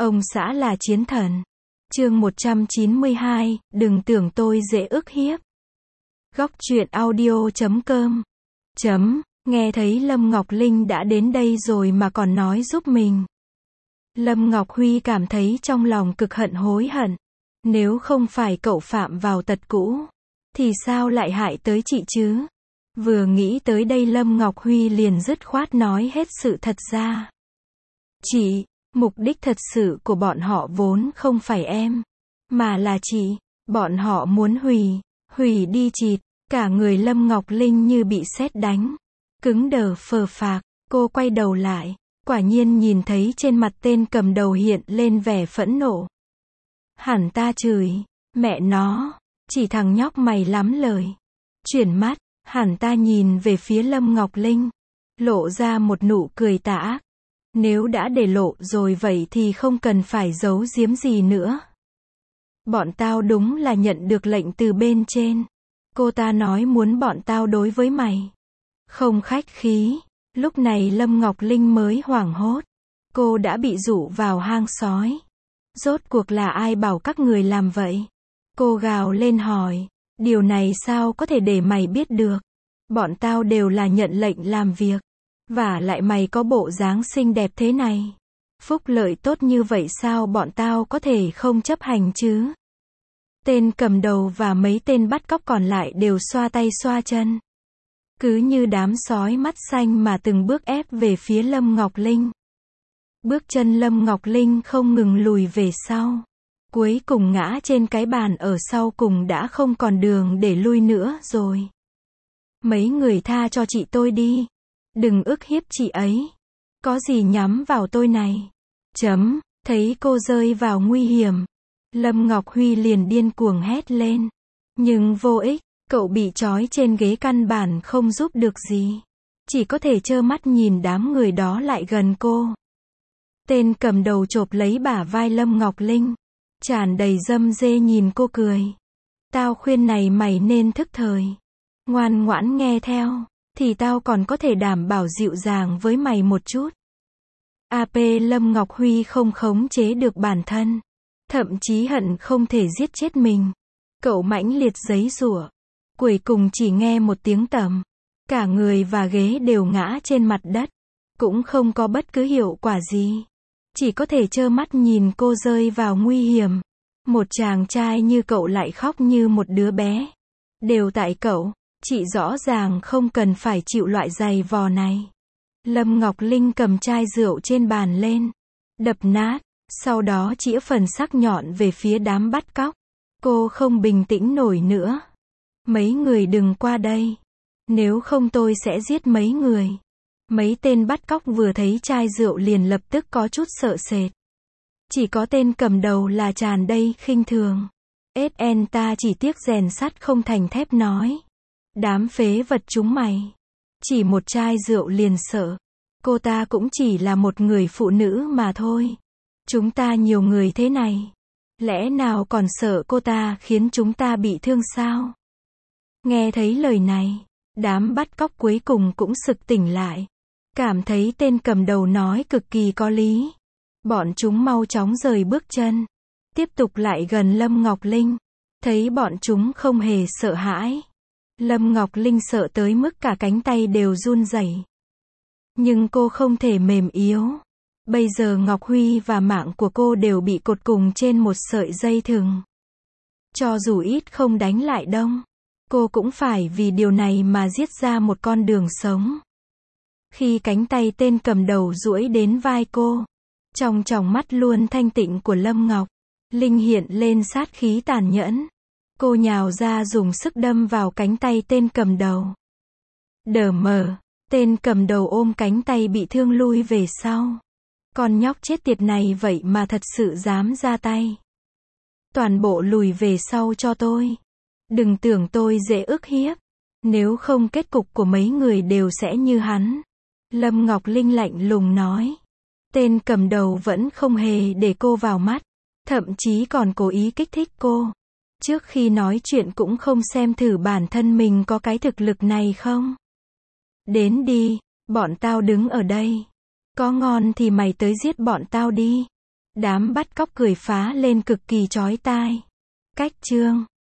Ông xã là chiến thần. Chương 192, đừng tưởng tôi dễ ức hiếp. Góc truyện audio.com. Nghe thấy Lâm Ngọc Linh đã đến đây rồi mà còn nói giúp mình. Lâm Ngọc Huy cảm thấy trong lòng cực hận hối hận. Nếu không phải cậu phạm vào tật cũ, thì sao lại hại tới chị chứ? Vừa nghĩ tới đây Lâm Ngọc Huy liền dứt khoát nói hết sự thật ra. Chị, mục đích thật sự của bọn họ vốn không phải em, mà là chị. Bọn họ muốn hủy đi chị. Cả người Lâm Ngọc Linh như bị sét đánh, cứng đờ phờ phạc. Cô quay đầu lại, quả nhiên nhìn thấy trên mặt tên cầm đầu hiện lên vẻ phẫn nộ. Hẳn ta chửi, mẹ nó, chỉ thằng nhóc mày lắm lời. Chuyển mắt, hẳn ta nhìn về phía Lâm Ngọc Linh, lộ ra một nụ cười tà ác. Nếu đã để lộ rồi vậy thì không cần phải giấu giếm gì nữa. Bọn tao đúng là nhận được lệnh từ bên trên. Cô ta nói muốn bọn tao đối với mày. Không khách khí. Lúc này Lâm Ngọc Linh mới hoảng hốt. Cô đã bị dụ vào hang sói. Rốt cuộc là ai bảo các người làm vậy? Cô gào lên hỏi. Điều này sao có thể để mày biết được? Bọn tao đều là nhận lệnh làm việc. Vả lại mày có bộ dáng xinh đẹp thế này. Phúc lợi tốt như vậy sao bọn tao có thể không chấp hành chứ? Tên cầm đầu và mấy tên bắt cóc còn lại đều xoa tay xoa chân. Cứ như đám sói mắt xanh mà từng bước ép về phía Lâm Ngọc Linh. Bước chân Lâm Ngọc Linh không ngừng lùi về sau. Cuối cùng ngã trên cái bàn ở sau cùng đã không còn đường để lui nữa rồi. Mấy người tha cho chị tôi đi. Đừng ức hiếp chị ấy. Có gì nhắm vào tôi này. Thấy cô rơi vào nguy hiểm. Lâm Ngọc Huy liền điên cuồng hét lên. Nhưng vô ích, cậu bị trói trên ghế căn bản không giúp được gì. Chỉ có thể trơ mắt nhìn đám người đó lại gần cô. Tên cầm đầu chộp lấy bả vai Lâm Ngọc Linh. Tràn đầy dâm dê nhìn cô cười. Tao khuyên này mày nên thức thời. Ngoan ngoãn nghe theo. Thì tao còn có thể đảm bảo dịu dàng với mày một chút. AP Lâm Ngọc Huy không khống chế được bản thân. Thậm chí hận không thể giết chết mình. Cậu mãnh liệt giãy giụa. Cuối cùng chỉ nghe một tiếng tầm. Cả người và ghế đều ngã trên mặt đất. Cũng không có bất cứ hiệu quả gì. Chỉ có thể trơ mắt nhìn cô rơi vào nguy hiểm. Một chàng trai như cậu lại khóc như một đứa bé. Đều tại cậu. Chị rõ ràng không cần phải chịu loại giày vò này. Lâm Ngọc Linh cầm chai rượu trên bàn lên. Đập nát. Sau đó chĩa phần sắc nhọn về phía đám bắt cóc. Cô không bình tĩnh nổi nữa. Mấy người đừng qua đây. Nếu không tôi sẽ giết mấy người. Mấy tên bắt cóc vừa thấy chai rượu liền lập tức có chút sợ sệt. Chỉ có tên cầm đầu là tràn đầy khinh thường. SN ta chỉ tiếc rèn sắt không thành thép nói. Đám phế vật chúng mày. Chỉ một chai rượu liền sợ. Cô ta cũng chỉ là một người phụ nữ mà thôi. Chúng ta nhiều người thế này. Lẽ nào còn sợ cô ta khiến chúng ta bị thương sao? Nghe thấy lời này, đám bắt cóc cuối cùng cũng sực tỉnh lại. Cảm thấy tên cầm đầu nói cực kỳ có lý. Bọn chúng mau chóng rời bước chân. Tiếp tục lại gần Lâm Ngọc Linh. Thấy bọn chúng không hề sợ hãi. Lâm Ngọc Linh sợ tới mức cả cánh tay đều run rẩy. Nhưng cô không thể mềm yếu. Bây giờ Ngọc Huy và mạng của cô đều bị cột cùng trên một sợi dây thừng. Cho dù ít không đánh lại Đông, cô cũng phải vì điều này mà giết ra một con đường sống. Khi cánh tay tên cầm đầu duỗi đến vai cô, trong tròng mắt luôn thanh tịnh của Lâm Ngọc Linh hiện lên sát khí tàn nhẫn. Cô nhào ra dùng sức đâm vào cánh tay tên cầm đầu. Đờ mờ, tên cầm đầu ôm cánh tay bị thương lui về sau. Con nhóc chết tiệt này vậy mà thật sự dám ra tay. Toàn bộ lùi về sau cho tôi. Đừng tưởng tôi dễ ức hiếp. Nếu không kết cục của mấy người đều sẽ như hắn. Lâm Ngọc Linh lạnh lùng nói. Tên cầm đầu vẫn không hề để cô vào mắt. Thậm chí còn cố ý kích thích cô. Trước khi nói chuyện cũng không xem thử bản thân mình có cái thực lực này không. Đến đi, bọn tao đứng ở đây. Có ngon thì mày tới giết bọn tao đi. Đám bắt cóc cười phá lên cực kỳ chói tai. Cách chương